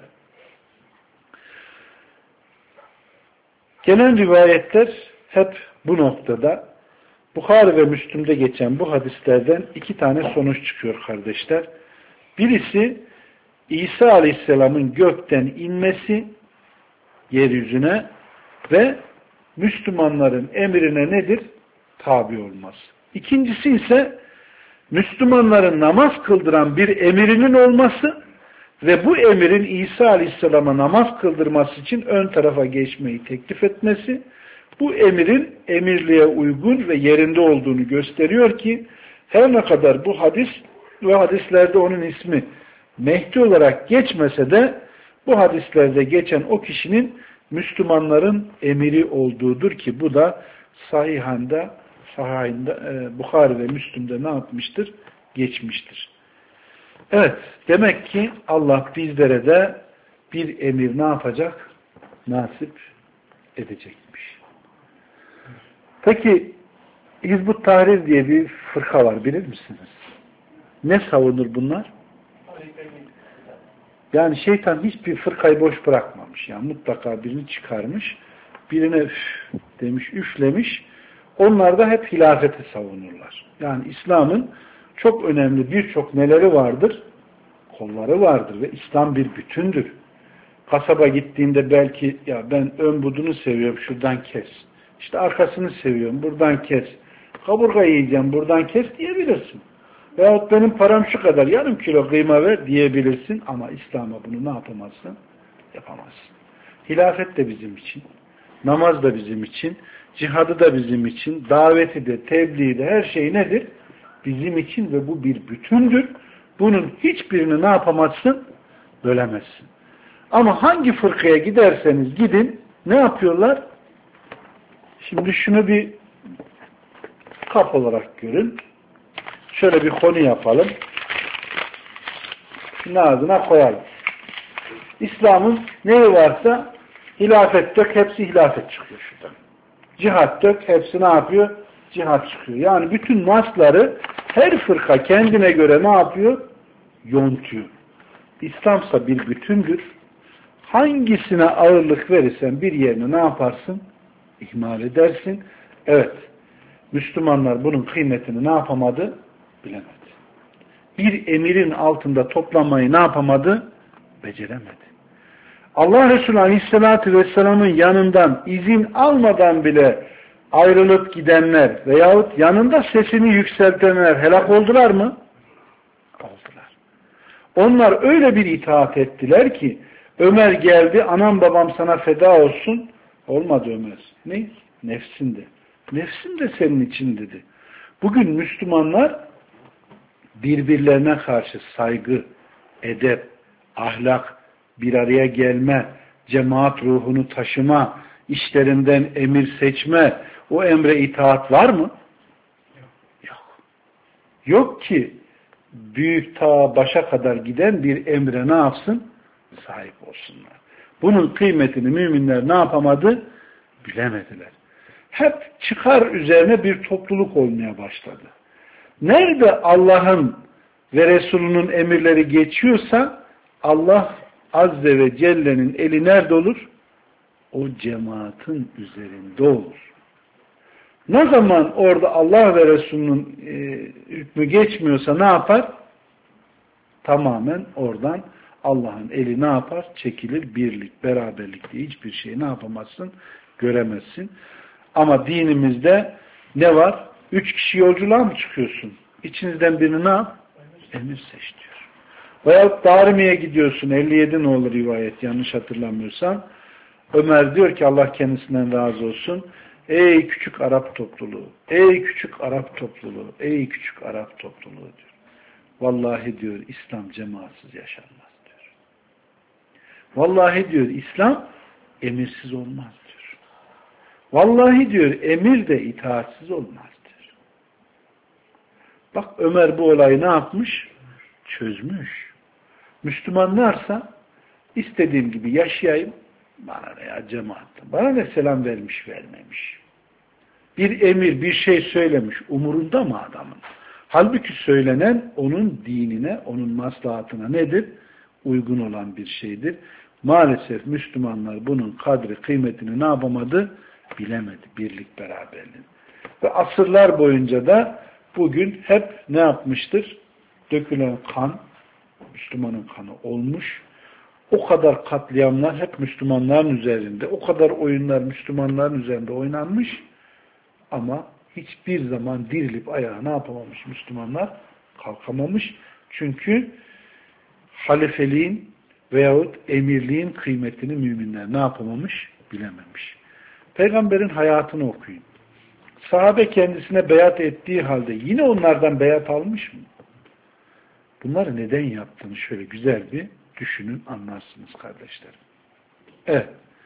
Gelen rivayetler hep bu noktada. Bukhari ve Müslüm'de geçen bu hadislerden iki tane sonuç çıkıyor kardeşler. Birisi İsa Aleyhisselam'ın gökten inmesi yeryüzüne ve Müslümanların emrine nedir? Tabi olması. İkincisi ise Müslümanların namaz kıldıran bir emirinin olması ve bu emirin İsa Aleyhisselam'a namaz kıldırması için ön tarafa geçmeyi teklif etmesi, bu emirin emirliğe uygun ve yerinde olduğunu gösteriyor ki her ne kadar bu hadis ve hadislerde onun ismi Mehdi olarak geçmese de bu hadislerde geçen o kişinin Müslümanların emiri olduğudur ki bu da sahihinde Bukhari ve Müslüm'de ne yapmıştır? Geçmiştir. Evet, demek ki Allah bizlere de bir emir ne yapacak? Nasip edecekmiş. Peki Hizb-ut Tahrir diye bir fırka var, bilir misiniz? Ne savunur bunlar? Yani şeytan hiçbir fırkayı boş bırakmamış. Yani mutlaka birini çıkarmış, birine üf demiş, üflemiş. Onlar da hep hilafeti savunurlar. Yani İslam'ın çok önemli birçok neleri vardır? Kolları vardır ve İslam bir bütündür. Kasaba gittiğinde belki ya ben ön budunu seviyorum, şuradan kes. İşte arkasını seviyorum, buradan kes. Kaburga yiyeceğim, buradan kes diyebilirsin. Veyahut benim param şu kadar, yarım kilo kıyma ver diyebilirsin ama İslam'a bunu ne yapamazsın? Yapamazsın. Hilafet de bizim için, namaz da bizim için, cihadı da bizim için, daveti de, tebliği de, her şey nedir? Bizim için ve bu bir bütündür. Bunun hiçbirini ne yapamazsın? Bölemezsin. Ama hangi fırkaya giderseniz gidin, ne yapıyorlar? Şimdi şunu bir kap olarak görün. Şöyle bir konu yapalım. Şunun ağzına koyalım. İslam'ın neyi varsa hilafet dök, hepsi hilafet çıkıyor şuradan. Cihat dök, hepsi ne yapıyor? Cihat çıkıyor. Yani bütün nasları her fırka kendine göre ne yapıyor? Yontuyor. İslamsa bir bütündür. Hangisine ağırlık verirsen bir yerine ne yaparsın? İhmal edersin. Evet. Müslümanlar bunun kıymetini ne yapamadı? Bilemedi. Bir emirin altında toplanmayı ne yapamadı? Beceremedi. Allah Resulü Aleyhisselatü Vesselam'ın yanından izin almadan bile ayrılıp gidenler veyahut yanında sesini yükseltenler helak oldular mı? Oldular. Onlar öyle bir itaat ettiler ki Ömer geldi, anam babam sana feda olsun. Olmadı Ömer. Ne? Nefsinde. Nefsin de senin için dedi. Bugün Müslümanlar birbirlerine karşı saygı, edep, ahlak, bir araya gelme, cemaat ruhunu taşıma, işlerinden emir seçme, o emre itaat var mı? Yok. Yok ki büyük ta başa kadar giden bir emre ne yapsın? Sahip olsunlar. Bunun kıymetini müminler ne yapamadı? Bilemediler. Hep çıkar üzerine bir topluluk olmaya başladı. Nerede Allah'ın ve Resulünün emirleri geçiyorsa Allah Azze ve Celle'nin eli nerede olur? O cemaatin üzerinde olur. Ne zaman orada Allah ve Resulünün hükmü geçmiyorsa ne yapar? Tamamen oradan Allah'ın eli ne yapar? Çekilir, birlik, beraberlik diye hiçbir şey ne yapamazsın? Göremezsin. Ama dinimizde ne var? 3 kişi yolculuğa mı çıkıyorsun? İçinizden birini ne yap? Emir seç diyor. Veyahut Darimi'ye gidiyorsun. 57 nolu rivayet yanlış hatırlamıyorsam. Ömer diyor ki Allah kendisinden razı olsun. Ey küçük Arap topluluğu, ey küçük Arap topluluğu, ey küçük Arap topluluğu diyor. Vallahi diyor İslam cemaatsiz yaşanmaz diyor. Vallahi diyor İslam emirsiz olmaz diyor. Vallahi diyor emir de itaatsiz olmaz diyor. Bak Ömer bu olayı ne yapmış? Çözmüş. Müslümanlarsa istediğim gibi yaşayayım. Bana ne ya cemaat. Bana ne selam vermiş vermemiş. Bir emir bir şey söylemiş. Umurunda mı adamın? Halbuki söylenen onun dinine, onun maslahatına nedir? Uygun olan bir şeydir. Maalesef Müslümanlar bunun kadri, kıymetini ne yapamadı? Bilemedi. Birlik, beraberliğin. Ve asırlar boyunca da bugün hep ne yapmıştır? Dökülen kan, Müslümanın kanı olmuş. O kadar katliamlar hep Müslümanların üzerinde. O kadar oyunlar Müslümanların üzerinde oynanmış. Ama hiçbir zaman dirilip ayağa ne yapamamış Müslümanlar? Kalkamamış. Çünkü halifeliğin veyahut emirliğin kıymetini müminler ne yapamamış? Bilememiş. Peygamberin hayatını okuyun. Sahabe kendisine beyat ettiği halde yine onlardan beyat almış mı? Bunları neden yaptığını şöyle güzel bir düşünün, anlarsınız kardeşlerim. Evet.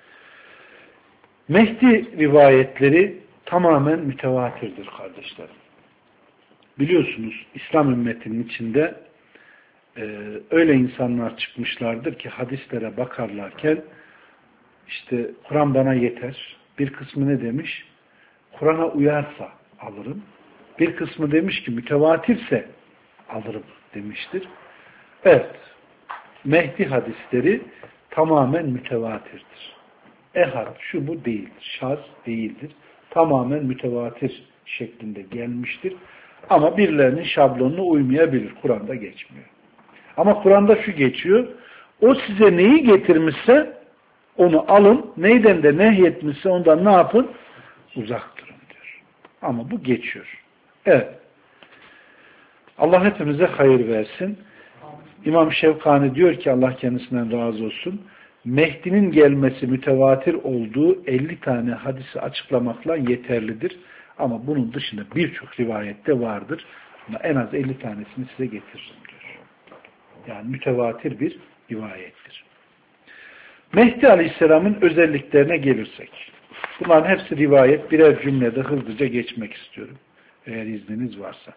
Mehdi rivayetleri tamamen mütevatirdir kardeşlerim. Biliyorsunuz İslam ümmetinin içinde öyle insanlar çıkmışlardır ki hadislere bakarlarken işte Kur'an bana yeter. Bir kısmı ne demiş? Kur'an'a uyarsa alırım. Bir kısmı demiş ki mütevatirse alırım demiştir. Evet. Mehdi hadisleri tamamen mütevatirdir. Ehad şu bu değildir. Şaz değildir. Tamamen mütevatir şeklinde gelmiştir. Ama birilerinin şablonuna uymayabilir. Kur'an'da geçmiyor. Ama Kur'an'da şu geçiyor. O size neyi getirmişse onu alın. Neyden de nehyetmişse ondan ne yapın? Uzak durun diyor. Ama bu geçiyor. Evet. Allah hepimize hayır versin. İmam Şevkani diyor ki Allah kendisinden razı olsun. Mehdi'nin gelmesi mütevatir olduğu 50 tane hadisi açıklamakla yeterlidir. Ama bunun dışında birçok rivayette vardır. Ama en az 50 tanesini size getiririm diyor. Yani mütevatir bir rivayettir. Mehdi Aleyhisselam'ın özelliklerine gelirsek. Bunların hepsi rivayet. Birer cümlede hızlıca geçmek istiyorum. Eğer izniniz varsa.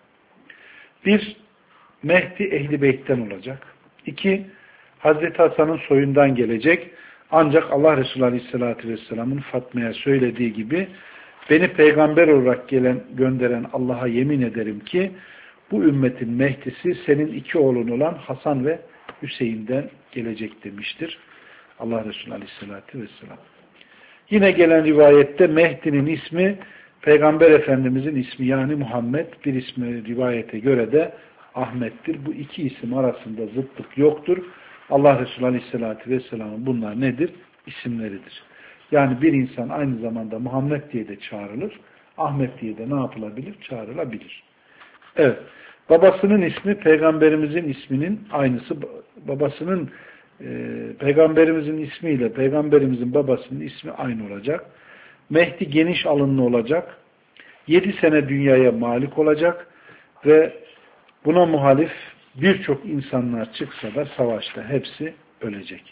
1. Mehdi Ehl-i Beyt'ten olacak. 2. Hazreti Hasan'ın soyundan gelecek. Ancak Allah Resulü Aleyhisselatü Vesselam'ın Fatma'ya söylediği gibi beni peygamber olarak gönderen Allah'a yemin ederim ki bu ümmetin Mehdi'si senin iki oğlun olan Hasan ve Hüseyin'den gelecek demiştir. Allah Resulü Aleyhisselatü Vesselam. Yine gelen rivayette Mehdi'nin ismi Peygamber Efendimizin ismi yani Muhammed, bir ismi rivayete göre de Ahmet'tir. Bu iki isim arasında zıtlık yoktur. Allah Resulü Aleyhisselatü Vesselam'ın bunlar nedir? İsimleridir. Yani bir insan aynı zamanda Muhammed diye de çağrılır. Ahmet diye de ne yapılabilir? Çağrılabilir. Evet. Babasının ismi Peygamberimizin isminin aynısı. Babasının Peygamberimizin ismiyle Peygamberimizin babasının ismi aynı olacak. Mehdi geniş alınlı olacak. 7 sene dünyaya malik olacak ve buna muhalif birçok insanlar çıksa da savaşta hepsi ölecek.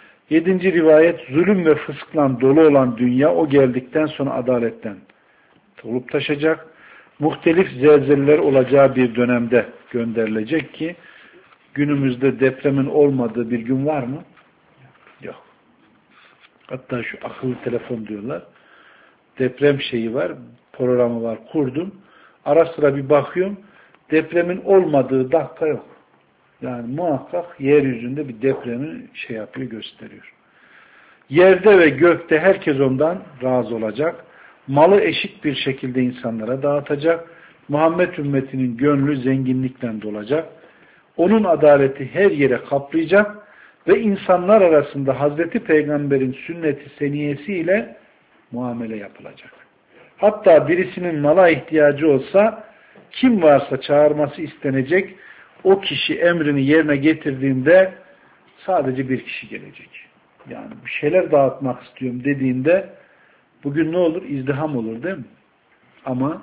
7. rivayet zulüm ve fıskla dolu olan dünya o geldikten sonra adaletten dolup taşacak. Muhtelif zelzeleler olacağı bir dönemde gönderilecek ki günümüzde depremin olmadığı bir gün var mı? Yok. Hatta şu akıllı telefon diyorlar. Deprem şeyi var, programı var, kurdum. Ara sıra bir bakıyorum, depremin olmadığı dakika yok. Yani muhakkak yeryüzünde bir depremi şey yapıyor, gösteriyor. Yerde ve gökte herkes ondan razı olacak. Malı eşit bir şekilde insanlara dağıtacak. Muhammed ümmetinin gönlü zenginlikle dolacak. Onun adaleti her yere kaplayacak ve insanlar arasında Hazreti Peygamber'in sünneti seniyesiyle muamele yapılacak. Hatta birisinin mala ihtiyacı olsa kim varsa çağırması istenecek. O kişi emrini yerine getirdiğinde sadece bir kişi gelecek. Yani bir şeyler dağıtmak istiyorum dediğinde bugün ne olur? İzdiham olur değil mi? Ama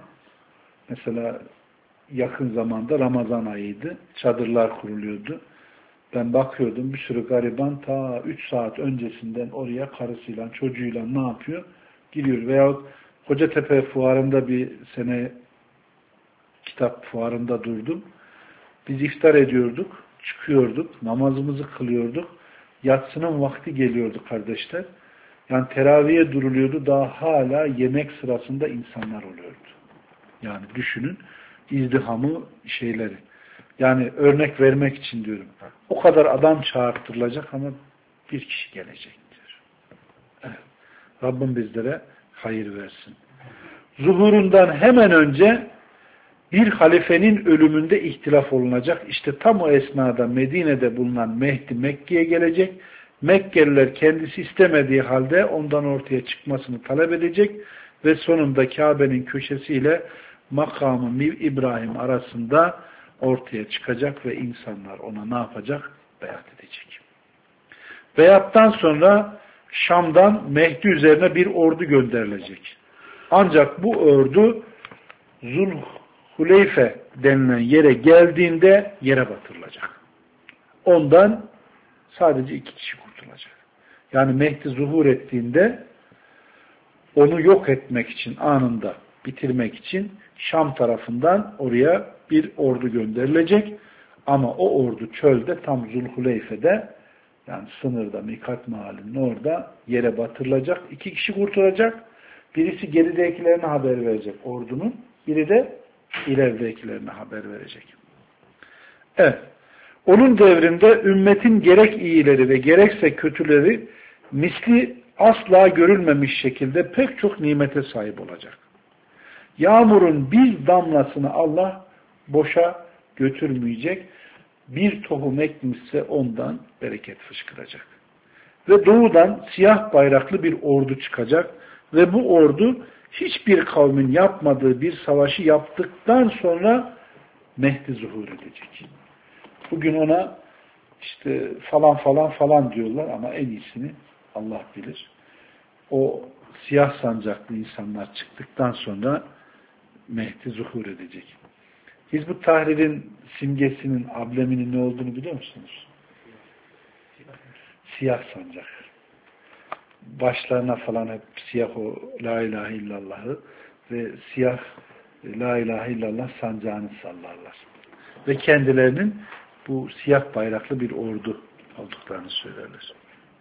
mesela yakın zamanda Ramazan ayıydı. Çadırlar kuruluyordu. Ben bakıyordum bir sürü gariban ta 3 saat öncesinden oraya karısıyla çocuğuyla ne yapıyor? Giriyor. Veyahut Kocatepe fuarında bir sene kitap fuarında durdum. Biz iftar ediyorduk, çıkıyorduk, namazımızı kılıyorduk. Yatsının vakti geliyordu kardeşler. Yani teraviye duruluyordu, daha hala yemek sırasında insanlar oluyordu. Yani düşünün izdihamı şeyleri. Yani örnek vermek için diyorum. O kadar adam çağırtılacak ama bir kişi gelecektir. Evet. Rabbim bizlere hayır versin. Zuhurundan hemen önce bir halifenin ölümünde ihtilaf olunacak. İşte tam o esnada Medine'de bulunan Mehdi Mekke'ye gelecek. Mekkeliler kendisi istemediği halde ondan ortaya çıkmasını talep edecek ve sonunda Kabe'nin köşesiyle makamı İbrahim arasında ortaya çıkacak ve insanlar ona ne yapacak? Beyat edecek. Beyattan sonra Şam'dan Mehdi üzerine bir ordu gönderilecek. Ancak bu ordu Zulhuleyfe denilen yere geldiğinde yere batırılacak. Ondan sadece 2 kişi kurtulacak. Yani Mehdi zuhur ettiğinde onu yok etmek için anında bitirmek için Şam tarafından oraya bir ordu gönderilecek. Ama o ordu çölde tam Zulhuleyfe'de yani sınırda Mikat mahallinin orada yere batırılacak. 2 kişi kurtulacak. Birisi geridekilerine haber verecek ordunun. Biri de ileridekilerine haber verecek. Evet. Onun devrinde ümmetin gerek iyileri ve gerekse kötüleri misli asla görülmemiş şekilde pek çok nimete sahip olacak. Yağmurun bir damlasını Allah boşa götürmeyecek. Bir tohum ekmişse ondan bereket fışkıracak. Ve doğudan siyah bayraklı bir ordu çıkacak ve bu ordu hiçbir kavmin yapmadığı bir savaşı yaptıktan sonra Mehdi zuhur edecek. Bugün ona işte falan falan falan diyorlar ama en iyisini Allah bilir. O siyah sancaklı insanlar çıktıktan sonra Mehdi zuhur edecek. Hizb-ut Tahrir'in simgesinin, ambleminin ne olduğunu biliyor musunuz? Siyah sancak. başlarına falan hep siyah o La ilahe illallah'ı ve siyah La ilahe illallah sancağını sallarlar. Ve kendilerinin bu siyah bayraklı bir ordu olduklarını söylerler.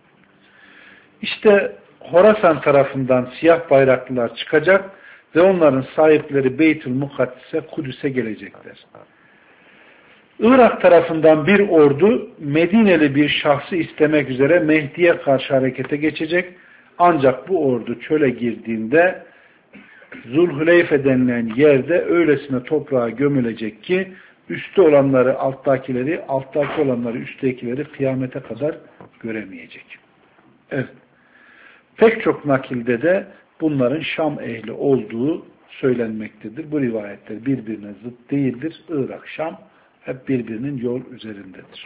İşte Horasan tarafından siyah bayraklılar çıkacak ve onların sahipleri Beytül Mukaddis'e, Kudüs'e gelecekler. Irak tarafından bir ordu Medineli bir şahsı istemek üzere Mehdi'ye karşı harekete geçecek. Ancak bu ordu çöle girdiğinde Zulhuleyfe denilen yerde öylesine toprağa gömülecek ki üstte olanları alttakileri, alttaki olanları üsttekileri kıyamete kadar göremeyecek. Evet. Pek çok nakilde de bunların Şam ehli olduğu söylenmektedir. Bu rivayetler birbirine zıt değildir. Irak, Şam hep birbirinin yol üzerindedir.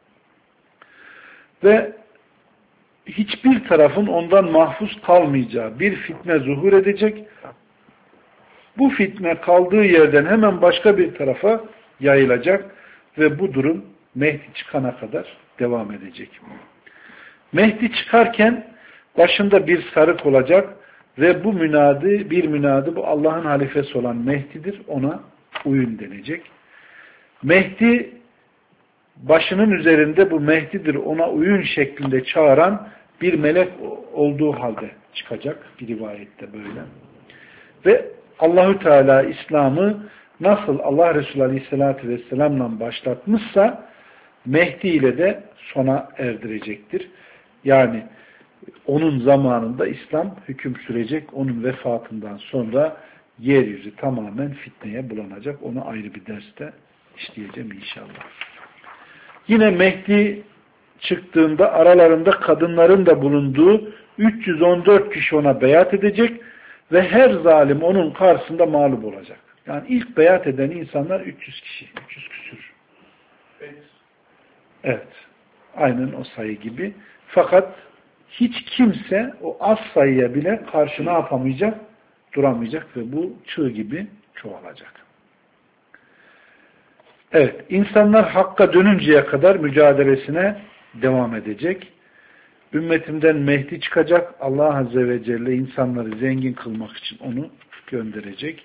Ve hiçbir tarafın ondan mahfuz kalmayacağı bir fitne zuhur edecek. Bu fitne kaldığı yerden hemen başka bir tarafa yayılacak ve bu durum Mehdi çıkana kadar devam edecek. Mehdi çıkarken başında bir sarık olacak ve bu münadı bu Allah'ın halifesi olan Mehdi'dir. Ona uyun denecek. Mehdi başının üzerinde bu Mehdi'dir ona uyun şeklinde çağıran bir melek olduğu halde çıkacak. Bir rivayette böyle. Ve Allahü Teala İslam'ı nasıl Allah Resulü Aleyhisselatü Vesselam'la başlatmışsa Mehdi ile de sona erdirecektir. Yani onun zamanında İslam hüküm sürecek. Onun vefatından sonra yeryüzü tamamen fitneye bulanacak. Onu ayrı bir derste işleyeceğim inşallah. Yine Mehdi çıktığında aralarında kadınların da bulunduğu 314 kişi ona beyat edecek ve her zalim onun karşısında mağlup olacak. Yani ilk beyat eden insanlar 300 kişi. 300 küsür. Evet. Aynen o sayı gibi. Fakat hiç kimse o az sayıya bile karşı ne yapamayacak? Duramayacak ve bu çığ gibi çoğalacak. Evet. İnsanlar hakka dönünceye kadar mücadelesine devam edecek. Ümmetimden Mehdi çıkacak. Allah Azze ve Celle insanları zengin kılmak için onu gönderecek.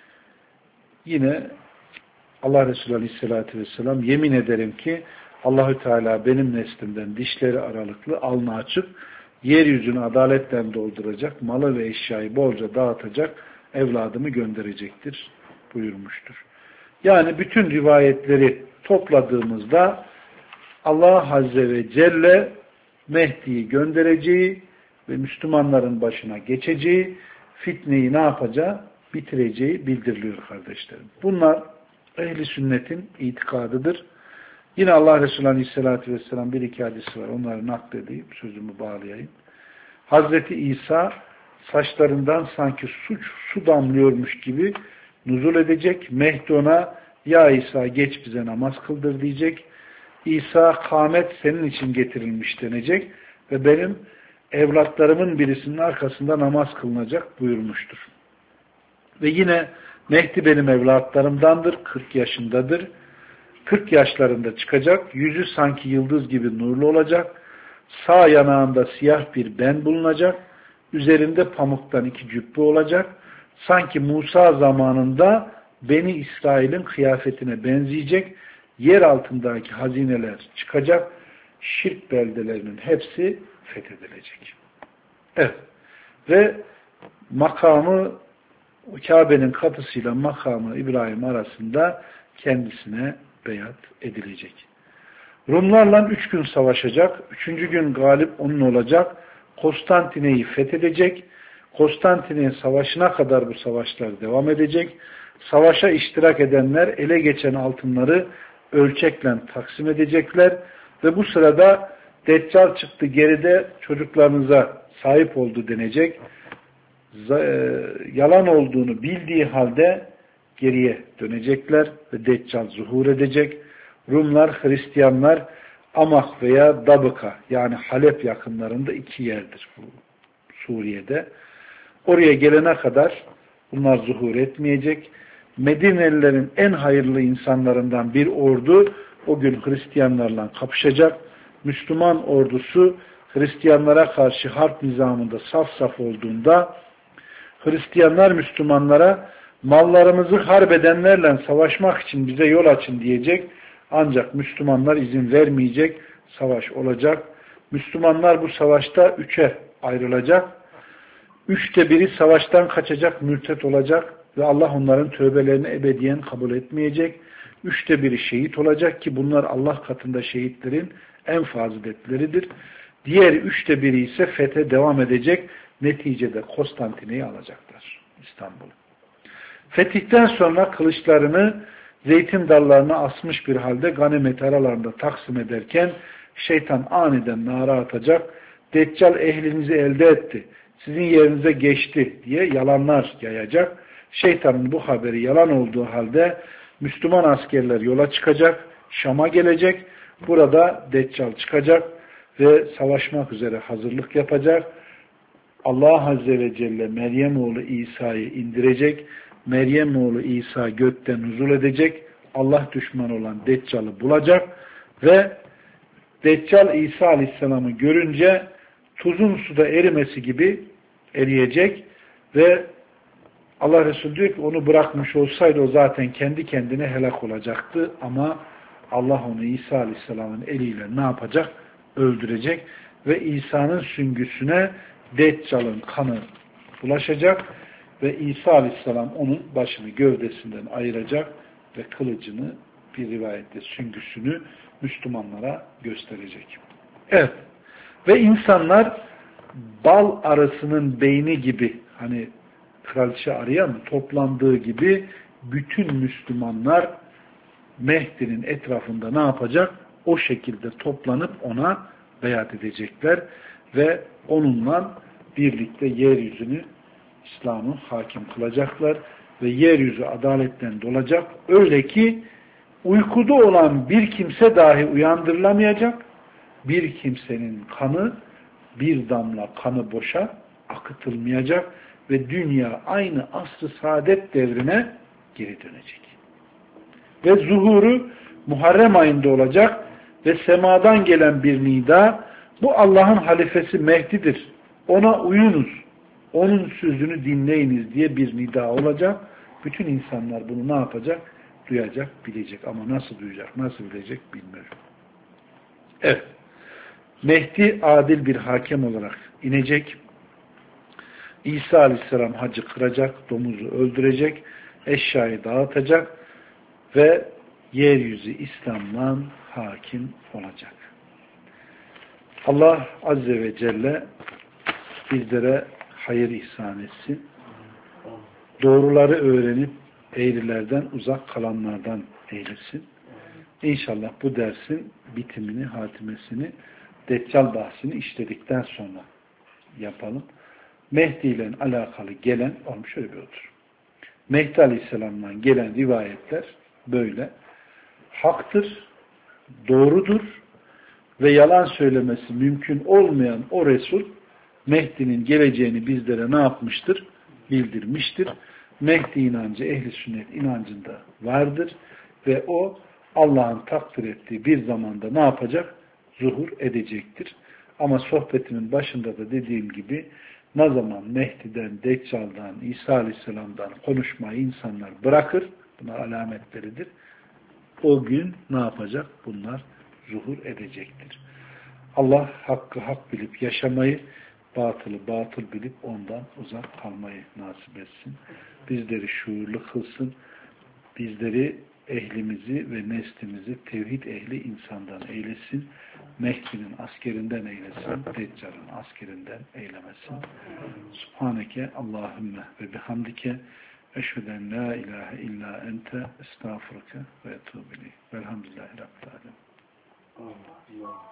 Yine Allah Resulü Aleyhisselatü Vesselam yemin ederim ki Allahü Teala benim neslimden dişleri aralıklı, alnı açık, yeryüzünü adaletle dolduracak, malı ve eşyayı bolca dağıtacak evladımı gönderecektir buyurmuştur. Yani bütün rivayetleri topladığımızda Allah Azze ve Celle Mehdi'yi göndereceği ve Müslümanların başına geçeceği, fitneyi ne yapacağı? Bitireceği bildiriliyor kardeşlerim. Bunlar ehli sünnetin itikadıdır. Yine Allah Resulü Aleyhisselatü Vesselam bir iki hadisi var. Onları nakledeyim, sözümü bağlayayım. Hazreti İsa saçlarından sanki su damlıyormuş gibi nuzul edecek. Mehdi ona ya İsa geç bize namaz kıldır diyecek. İsa kâmet senin için getirilmiş denecek ve benim evlatlarımın birisinin arkasında namaz kılınacak buyurmuştur. Ve yine Mehdi benim evlatlarımdandır, 40 yaşındadır. 40 yaşlarında çıkacak, yüzü sanki yıldız gibi nurlu olacak, sağ yanağında siyah bir ben bulunacak, üzerinde pamuktan 2 cübbe olacak, sanki Musa zamanında Beni İsrail'in kıyafetine benzeyecek, yer altındaki hazineler çıkacak, şirk beldelerinin hepsi fethedilecek. Evet. Ve makamı Kabe'nin kapısıyla makamı İbrahim arasında kendisine beyat edilecek. Rumlarla 3 gün savaşacak. 3. gün galip onun olacak. Konstantine'yi fethedecek. Konstantine savaşına kadar bu savaşlar devam edecek. Savaşa iştirak edenler ele geçen altınları ölçekle taksim edecekler ve bu sırada Deccal çıktı geride çocuklarınıza sahip oldu denecek. Yalan olduğunu bildiği halde geriye dönecekler ve Deccal zuhur edecek. Rumlar, Hristiyanlar Amak veya Dabıka yani Halep yakınlarında 2 yerdir bu Suriye'de. Oraya gelene kadar bunlar zuhur etmeyecek. Medinelilerin en hayırlı insanlarından bir ordu o gün Hristiyanlarla kapışacak. Müslüman ordusu Hristiyanlara karşı harp nizamında saf saf olduğunda Hristiyanlar Müslümanlara mallarımızı harp edenlerle savaşmak için bize yol açın diyecek. Ancak Müslümanlar izin vermeyecek. Savaş olacak. Müslümanlar bu savaşta üçe ayrılacak. 1/3 savaştan kaçacak, mürtet olacak ve Allah onların tövbelerini ebediyen kabul etmeyecek. 1/3 şehit olacak ki bunlar Allah katında şehitlerin en faziletleridir. Diğer 1/3 ise fethe devam edecek. Neticede Konstantin'i alacaklar. İstanbul'u. Fetihten sonra kılıçlarını zeytin dallarına asmış bir halde ganimet aralarında taksim ederken şeytan aniden nara atacak. Deccal ehlinizi elde etti. Sizin yerinize geçti diye yalanlar yayacak. Şeytanın bu haberi yalan olduğu halde Müslüman askerler yola çıkacak. Şam'a gelecek. Burada Deccal çıkacak ve savaşmak üzere hazırlık yapacak. Allah Azze ve Celle Meryem oğlu İsa'yı indirecek. Meryem oğlu İsa gökten nuzul edecek. Allah düşmanı olan Deccal'ı bulacak ve Deccal İsa Aleyhisselam'ı görünce tuzun suda erimesi gibi eriyecek ve Allah Resulü diyor ki onu bırakmış olsaydı o zaten kendi kendine helak olacaktı ama Allah onu İsa Aleyhisselam'ın eliyle ne yapacak? Öldürecek ve İsa'nın süngüsüne Deccal'ın kanı bulaşacak ve İsa Aleyhisselam onun başını gövdesinden ayıracak ve kılıcını bir rivayette süngüsünü Müslümanlara gösterecek. Evet. Ve insanlar bal arısının beyni gibi hani kraliçe arıya mı toplandığı gibi bütün Müslümanlar Mehdi'nin etrafında ne yapacak? O şekilde toplanıp ona beyat edecekler ve onunla birlikte yeryüzünü İslam'ı hakim kılacaklar ve yeryüzü adaletten dolacak. Öyle ki uykuda olan bir kimse dahi uyandırılamayacak. Bir kimsenin kanı, bir damla kanı boşa akıtılmayacak ve dünya aynı asr-ı saadet devrine geri dönecek. Ve zuhuru Muharrem ayında olacak ve semadan gelen bir nida, bu Allah'ın halifesi Mehdi'dir. Ona uyunuz, onun sözünü dinleyiniz diye bir nida olacak. Bütün insanlar bunu ne yapacak? Duyacak, bilecek. Ama nasıl duyacak, nasıl bilecek bilmiyorum. Evet. Mehdi adil bir hakem olarak inecek. İsa Aleyhisselam hacı kıracak, domuzu öldürecek, eşyayı dağıtacak ve yeryüzü İslam'la hakim olacak. Allah Azze ve Celle bizlere hayır ihsan etsin. Doğruları öğrenip eğrilerden uzak kalanlardan eylesin. İnşallah bu dersin bitimini, hatimesini, Deccal bahsini işledikten sonra yapalım. Mehdi ile alakalı gelen, olmuş şöyle bir otur. Mehdi Aleyhisselam'dan gelen rivayetler böyle. Haktır, doğrudur ve yalan söylemesi mümkün olmayan o Resul, Mehdi'nin geleceğini bizlere ne yapmıştır? Bildirmiştir. Mehdi inancı ehli sünnet inancında vardır ve o Allah'ın takdir ettiği bir zamanda ne yapacak? Zuhur edecektir. Ama sohbetimin başında da dediğim gibi ne zaman Mehdi'den, Deccal'dan, İsa Aleyhisselam'dan konuşmayı insanlar bırakır, bunlar alametleridir. O gün ne yapacak? Bunlar zuhur edecektir. Allah hakkı hak bilip yaşamayı, batılı batıl bilip ondan uzak kalmayı nasip etsin. Bizleri şuurlu kılsın. Bizleri ehlimizi ve neslimizi tevhid ehli insandan eylesin. Mehdi'nin askerinden eylesin. Deccal'ın askerinden eylemesin. Subhaneke Allahümme ve bihamdike eşheden la ilahe illa ente estağfurke ve etûbü ileyh. Velhamdülillahi Rabbil âlemin.